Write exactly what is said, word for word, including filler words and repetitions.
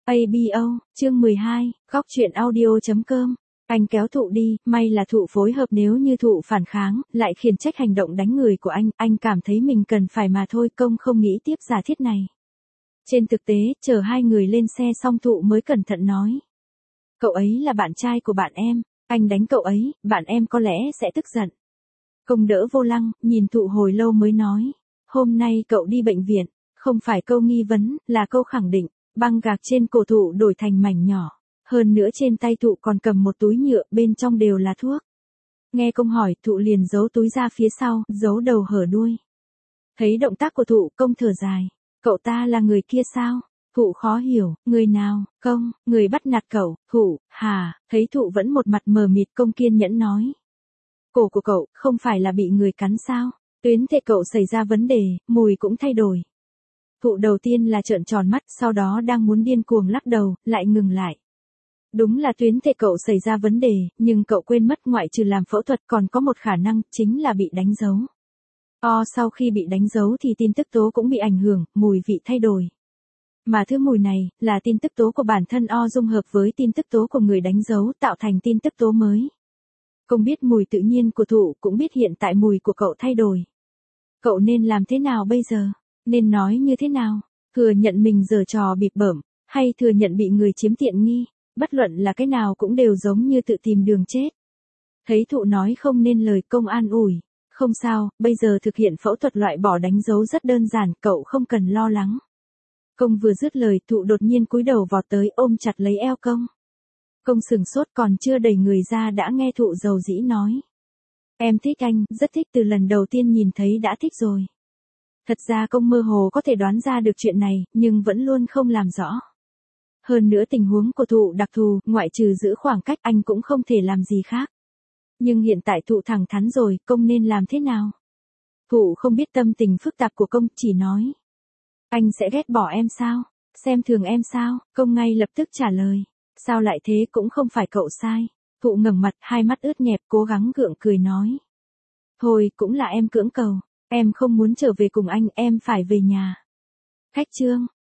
a bê o, chương mười hai, góc chuyện audio chấm com. Anh kéo Thụ đi, may là Thụ phối hợp, nếu như Thụ phản kháng, lại khiển trách hành động đánh người của anh, anh cảm thấy mình cần phải mà thôi, Công không nghĩ tiếp giả thiết này. Trên thực tế, chờ hai người lên xe xong Thụ mới cẩn thận nói. Cậu ấy là bạn trai của bạn em, anh đánh cậu ấy, bạn em có lẽ sẽ tức giận. Công đỡ vô lăng, nhìn Thụ hồi lâu mới nói. Hôm nay cậu đi bệnh viện, không phải câu nghi vấn, là câu khẳng định. Băng gạc trên cổ Thụ đổi thành mảnh nhỏ. Hơn nữa trên tay Thụ còn cầm một túi nhựa, bên trong đều là thuốc. Nghe Công hỏi, Thụ liền giấu túi ra phía sau, giấu đầu hở đuôi. Thấy động tác của Thụ, Công thở dài. Cậu ta là người kia sao? Thụ khó hiểu, người nào? Công, người bắt nạt cậu. Thụ, hà, thấy Thụ vẫn một mặt mờ mịt, Công kiên nhẫn nói. Cổ của cậu, không phải là bị người cắn sao? Tuyến thệ cậu xảy ra vấn đề, mùi cũng thay đổi. Thụ đầu tiên là trợn tròn mắt, sau đó đang muốn điên cuồng lắc đầu, lại ngừng lại. Đúng là tuyến thệ cậu xảy ra vấn đề, nhưng cậu quên mất ngoại trừ làm phẫu thuật còn có một khả năng, chính là bị đánh dấu. O sau khi bị đánh dấu thì tin tức tố cũng bị ảnh hưởng, mùi vị thay đổi. Mà thứ mùi này, là tin tức tố của bản thân O dung hợp với tin tức tố của người đánh dấu tạo thành tin tức tố mới. Công biết mùi tự nhiên của Thụ, cũng biết hiện tại mùi của cậu thay đổi. Cậu nên làm thế nào bây giờ? Nên nói như thế nào? Thừa nhận mình giở trò bịp bợm, hay thừa nhận bị người chiếm tiện nghi, bất luận là cái nào cũng đều giống như tự tìm đường chết. Thấy Thụ nói không nên lời, Công an ủi. Không sao, bây giờ thực hiện phẫu thuật loại bỏ đánh dấu rất đơn giản, cậu không cần lo lắng. Công vừa dứt lời, Thụ đột nhiên cúi đầu vọt tới, ôm chặt lấy eo Công. Công sừng sốt, còn chưa đẩy người ra đã nghe Thụ dầu dĩ nói. Em thích anh, rất thích, từ lần đầu tiên nhìn thấy đã thích rồi. Thật ra Công mơ hồ có thể đoán ra được chuyện này, nhưng vẫn luôn không làm rõ. Hơn nữa tình huống của Thụ đặc thù, ngoại trừ giữ khoảng cách anh cũng không thể làm gì khác. Nhưng hiện tại Thụ thẳng thắn rồi, Công nên làm thế nào? Thụ không biết tâm tình phức tạp của Công, chỉ nói. Anh sẽ ghét bỏ em sao? Xem thường em sao? Công ngay lập tức trả lời. Sao lại thế, cũng không phải cậu sai. Thụ ngẩng mặt, hai mắt ướt nhẹp, cố gắng gượng cười nói. Thôi, cũng là em cưỡng cầu. Em không muốn trở về cùng anh, em phải về nhà. Khách trương,